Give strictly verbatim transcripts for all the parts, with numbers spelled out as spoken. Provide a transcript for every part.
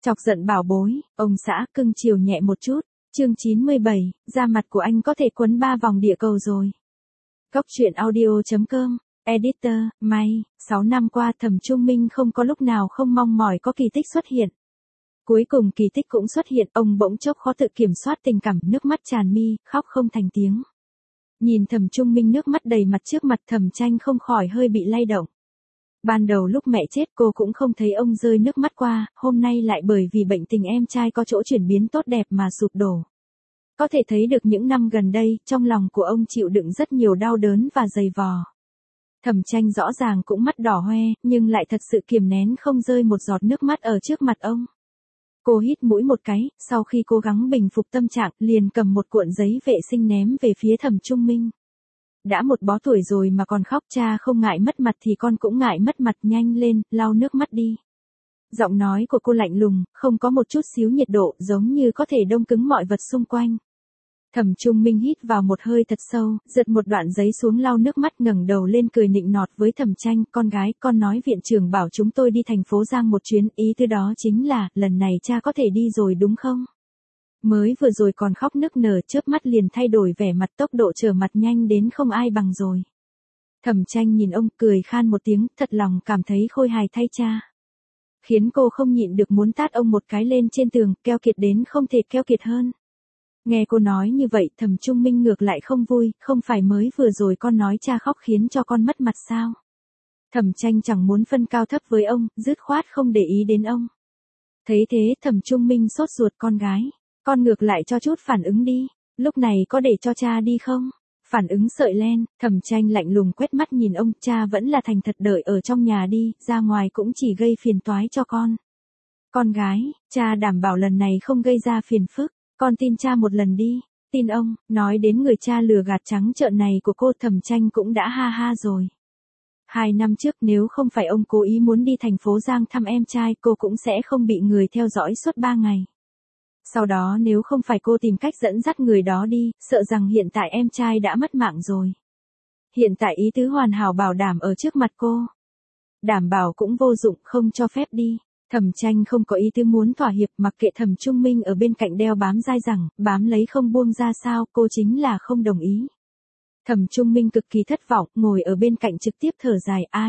Chọc giận bảo bối, ông xã cưng chiều nhẹ một chút. Chương chín mươi bảy, da mặt của anh có thể quấn ba vòng địa cầu rồi. Góc truyện audio chấm com, Editor, May, sáu năm qua Thẩm Trung Minh không có lúc nào không mong mỏi có kỳ tích xuất hiện. Cuối cùng kỳ tích cũng xuất hiện, ông bỗng chốc khó tự kiểm soát tình cảm, nước mắt tràn mi, khóc không thành tiếng. Nhìn Thẩm Trung Minh nước mắt đầy mặt trước mặt Thẩm Tranh không khỏi hơi bị lay động. Ban đầu lúc mẹ chết cô cũng không thấy ông rơi nước mắt qua, hôm nay lại bởi vì bệnh tình em trai có chỗ chuyển biến tốt đẹp mà sụp đổ. Có thể thấy được những năm gần đây, trong lòng của ông chịu đựng rất nhiều đau đớn và dày vò. Thẩm Tranh rõ ràng cũng mắt đỏ hoe, nhưng lại thật sự kiềm nén không rơi một giọt nước mắt ở trước mặt ông. Cô hít mũi một cái, sau khi cố gắng bình phục tâm trạng, liền cầm một cuộn giấy vệ sinh ném về phía Thẩm Trung Minh. Đã một bó tuổi rồi mà còn khóc, cha không ngại mất mặt thì con cũng ngại mất mặt, nhanh lên, lau nước mắt đi. Giọng nói của cô lạnh lùng, không có một chút xíu nhiệt độ, giống như có thể đông cứng mọi vật xung quanh. Thẩm Trung Minh hít vào một hơi thật sâu, giật một đoạn giấy xuống lau nước mắt, ngẩng đầu lên cười nịnh nọt với Thẩm Tranh, con gái, con nói viện trưởng bảo chúng tôi đi thành phố Giang một chuyến, ý tư đó chính là, lần này cha có thể đi rồi đúng không? Mới vừa rồi còn khóc nức nở, chớp mắt liền thay đổi vẻ mặt, tốc độ trở mặt nhanh đến không ai bằng rồi. Thẩm Tranh nhìn ông cười khan một tiếng, thật lòng cảm thấy khôi hài thay cha. Khiến cô không nhịn được muốn tát ông một cái lên trên tường, keo kiệt đến không thể keo kiệt hơn. Nghe cô nói như vậy, Thẩm Trung Minh ngược lại không vui, không phải mới vừa rồi con nói cha khóc khiến cho con mất mặt sao? Thẩm Tranh chẳng muốn phân cao thấp với ông, dứt khoát không để ý đến ông. Thấy thế, Thẩm Trung Minh sốt ruột, con gái, con ngược lại cho chút phản ứng đi, lúc này có để cho cha đi không? Phản ứng sợi len, Thẩm Tranh lạnh lùng quét mắt nhìn ông, cha vẫn là thành thật đợi ở trong nhà đi, ra ngoài cũng chỉ gây phiền toái cho con. Con gái, cha đảm bảo lần này không gây ra phiền phức, con tin cha một lần đi, tin ông. Nói đến người cha lừa gạt trắng trợn này của cô, Thẩm Tranh cũng đã ha ha rồi. Hai năm trước nếu không phải ông cố ý muốn đi thành phố Giang thăm em trai, cô cũng sẽ không bị người theo dõi suốt ba ngày. Sau đó nếu không phải cô tìm cách dẫn dắt người đó đi, sợ rằng hiện tại em trai đã mất mạng rồi. Hiện tại ý tứ hoàn hảo bảo đảm ở trước mặt cô. Đảm bảo cũng vô dụng, không cho phép đi. Thẩm Tranh không có ý tứ muốn thỏa hiệp, mặc kệ Thẩm Trung Minh ở bên cạnh đeo bám dai dẳng, bám lấy không buông ra sao, cô chính là không đồng ý. Thẩm Trung Minh cực kỳ thất vọng, ngồi ở bên cạnh trực tiếp thở dài, ai?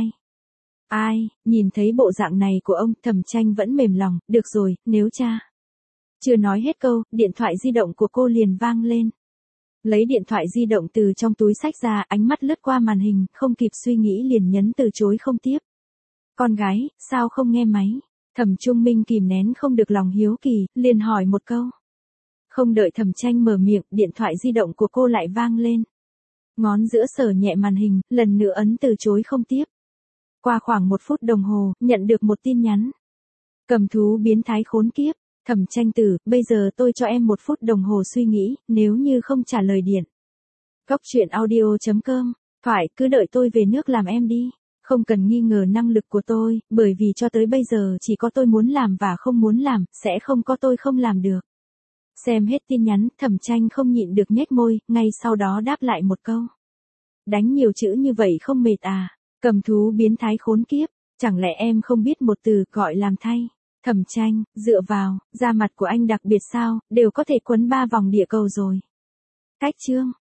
Ai? Nhìn thấy bộ dạng này của ông, Thẩm Tranh vẫn mềm lòng, được rồi, nếu cha. Chưa nói hết câu, điện thoại di động của cô liền vang lên. Lấy điện thoại di động từ trong túi xách ra, ánh mắt lướt qua màn hình, không kịp suy nghĩ liền nhấn từ chối không tiếp. Con gái, sao không nghe máy? Thẩm Trung Minh kìm nén không được lòng hiếu kỳ, liền hỏi một câu. Không đợi Thẩm Tranh mở miệng, điện thoại di động của cô lại vang lên. Ngón giữa sờ nhẹ màn hình, lần nữa ấn từ chối không tiếp. Qua khoảng một phút đồng hồ, nhận được một tin nhắn. Cầm thú biến thái khốn kiếp. Thẩm Tranh tử, bây giờ tôi cho em một phút đồng hồ suy nghĩ, nếu như không trả lời điện. Góc truyện audio chấm com, phải, cứ đợi tôi về nước làm em đi. Không cần nghi ngờ năng lực của tôi, bởi vì cho tới bây giờ chỉ có tôi muốn làm và không muốn làm, sẽ không có tôi không làm được. Xem hết tin nhắn, Thẩm Tranh không nhịn được nhếch môi, ngay sau đó đáp lại một câu. Đánh nhiều chữ như vậy không mệt à? Cầm thú biến thái khốn kiếp, chẳng lẽ em không biết một từ gọi làm thay? Thẩm Tranh, dựa vào, da mặt của anh đặc biệt sao, đều có thể quấn ba vòng địa cầu rồi. Cách chương.